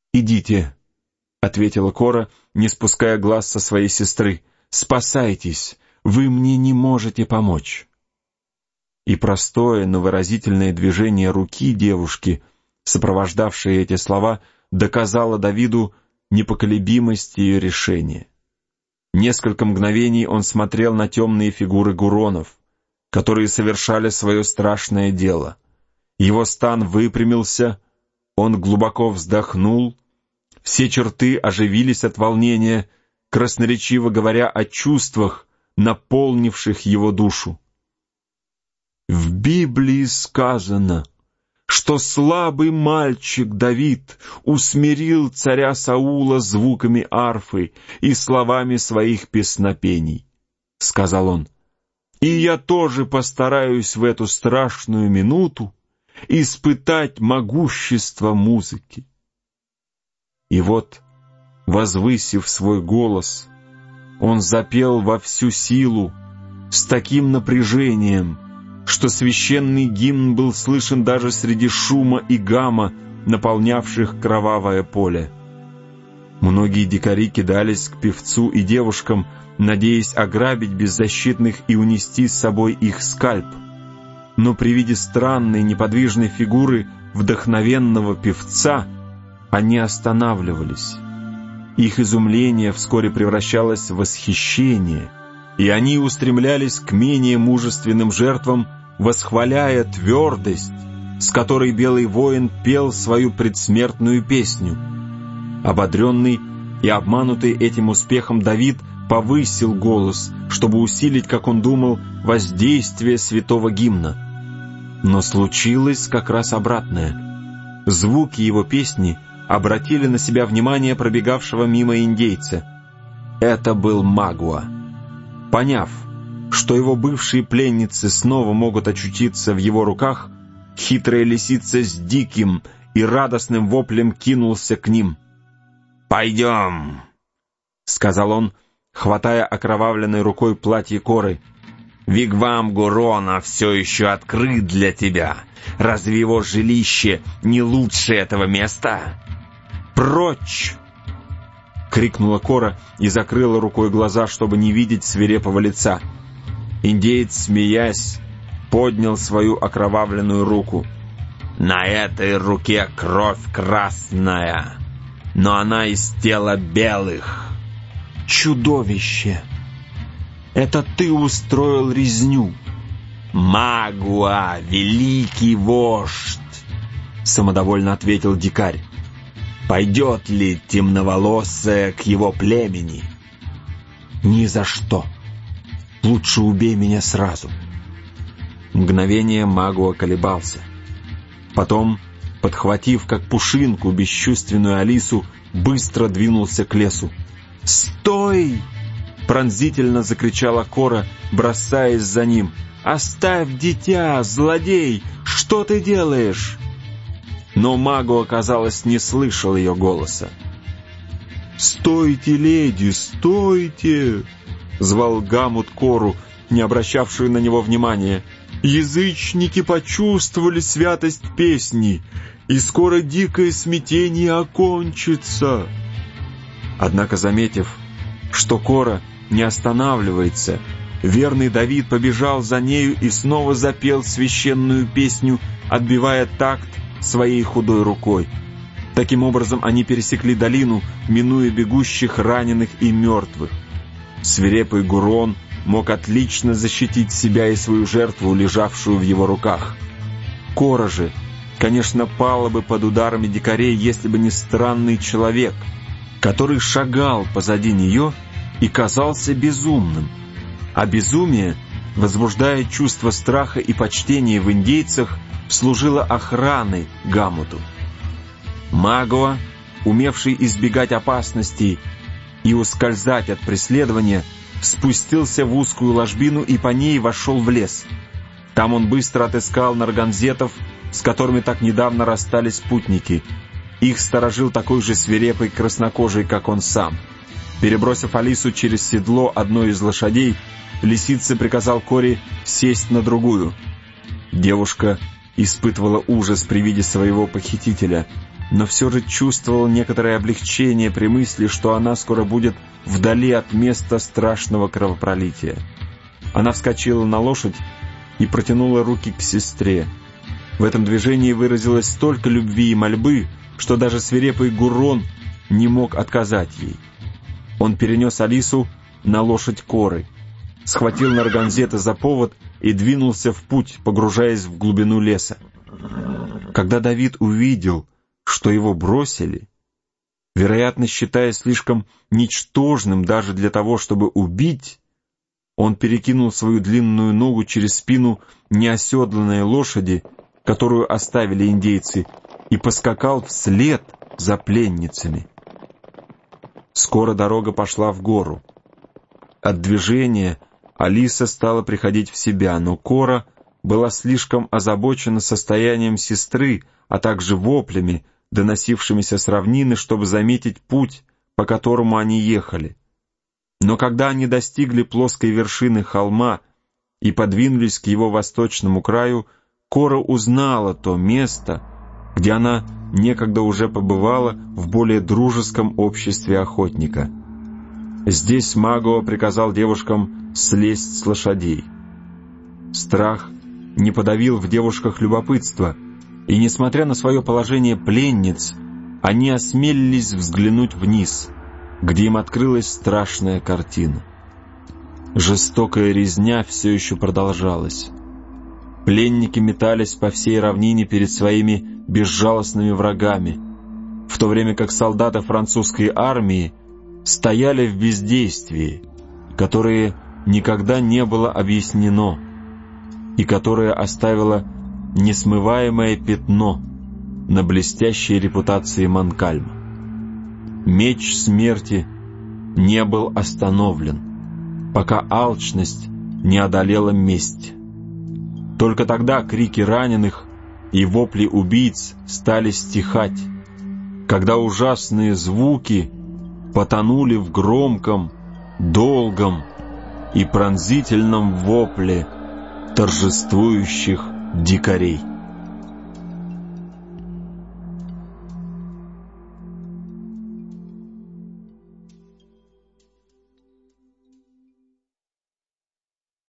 «Идите», — ответила Кора, не спуская глаз со своей сестры. «Спасайтесь, вы мне не можете помочь». И простое, но выразительное движение руки девушки, сопровождавшее эти слова, доказало Давиду непоколебимость ее решения. Несколько мгновений он смотрел на темные фигуры гуронов, которые совершали свое страшное дело. Его стан выпрямился, он глубоко вздохнул, все черты оживились от волнения, красноречиво говоря о чувствах, наполнивших его душу. В Библии сказано, что слабый мальчик Давид усмирил царя Саула звуками арфы и словами своих песнопений, — сказал он. И я тоже постараюсь в эту страшную минуту испытать могущество музыки. И вот, возвысив свой голос, он запел во всю силу, с таким напряжением, что священный гимн был слышен даже среди шума и гама, наполнявших кровавое поле. Многие дикари кидались к певцу и девушкам, надеясь ограбить беззащитных и унести с собой их скальп. Но при виде странной неподвижной фигуры вдохновенного певца они останавливались. Их изумление вскоре превращалось в восхищение, и они устремлялись к менее мужественным жертвам, восхваляя твердость, с которой белый воин пел свою предсмертную песню. Ободренный и обманутый этим успехом Давид повысил голос, чтобы усилить, как он думал, воздействие святого гимна. Но случилось как раз обратное. Звуки его песни обратили на себя внимание пробегавшего мимо индейца. Это был Магуа. Поняв, что его бывшие пленницы снова могут очутиться в его руках, хитрая лисица с диким и радостным воплем кинулся к ним. «Пойдем», — сказал он, хватая окровавленной рукой платье Коры. «Вигвам Гурона все еще открыт для тебя. Разве его жилище не лучше этого места?» «Прочь!» — крикнула Кора и закрыла рукой глаза, чтобы не видеть свирепого лица. Индеец, смеясь, поднял свою окровавленную руку. «На этой руке кровь красная, но она из тела белых». «Чудовище! Это ты устроил резню!» «Магуа, великий вождь!» — самодовольно ответил дикарь. «Пойдет ли темноволосая к его племени?» «Ни за что! Лучше убей меня сразу!» Мгновение Магуа колебался. Потом, подхватив как пушинку бесчувственную Алису, быстро двинулся к лесу. «Стой!» — пронзительно закричала Кора, бросаясь за ним. «Оставь дитя, злодей! Что ты делаешь?» Но Магуа, казалось, не слышал ее голоса. «Стойте, леди, стойте!» — звал Гамут Кору, не обращавшую на него внимания. «Язычники почувствовали святость песни, и скоро дикое смятение окончится». Однако, заметив, что Кора не останавливается, верный Давид побежал за нею и снова запел священную песню, отбивая такт своей худой рукой. Таким образом, они пересекли долину, минуя бегущих, раненых и мертвых. Свирепый Гурон мог отлично защитить себя и свою жертву, лежавшую в его руках. Кора же, конечно, пала бы под ударами дикарей, если бы не странный человек, который шагал позади нее и казался безумным. А безумие, возбуждая чувство страха и почтения в индейцах, служило охраной Гамуту. Магуа, умевший избегать опасностей и ускользать от преследования, спустился в узкую ложбину и по ней вошел в лес. Там он быстро отыскал нарганзетов, с которыми так недавно расстались путники. Их сторожил такой же свирепый краснокожий, как он сам. Перебросив Алису через седло одной из лошадей, лисица приказал Коре сесть на другую. Девушка испытывала ужас при виде своего похитителя, но все же чувствовала некоторое облегчение при мысли, что она скоро будет вдали от места страшного кровопролития. Она вскочила на лошадь и протянула руки к сестре. В этом движении выразилось столько любви и мольбы, что даже свирепый Гуррон не мог отказать ей. Он перенес Алису на лошадь Коры, схватил Нарганзета за повод и двинулся в путь, погружаясь в глубину леса. Когда Давид увидел, что его бросили, вероятно, считая слишком ничтожным даже для того, чтобы убить, он перекинул свою длинную ногу через спину неоседланной лошади, которую оставили индейцы, и поскакал вслед за пленницами. Скоро дорога пошла в гору. От движения Алиса стала приходить в себя, но Кора была слишком озабочена состоянием сестры, а также воплями, доносившимися с равнины, чтобы заметить путь, по которому они ехали. Но когда они достигли плоской вершины холма и подвинулись к его восточному краю, Кора узнала то место, где она некогда уже побывала в более дружеском обществе охотника. Здесь Магоа приказал девушкам слезть с лошадей. Страх не подавил в девушках любопытство, и, несмотря на свое положение пленниц, они осмелились взглянуть вниз, где им открылась страшная картина. Жестокая резня все еще продолжалась. Пленники метались по всей равнине перед своими безжалостными врагами, в то время как солдаты французской армии стояли в бездействии, которое никогда не было объяснено и которое оставило несмываемое пятно на блестящей репутации Монкальма. Меч смерти не был остановлен, пока алчность не одолела месть. Только тогда крики раненых и вопли убийц стали стихать, когда ужасные звуки потонули в громком, долгом и пронзительном вопле торжествующих дикарей.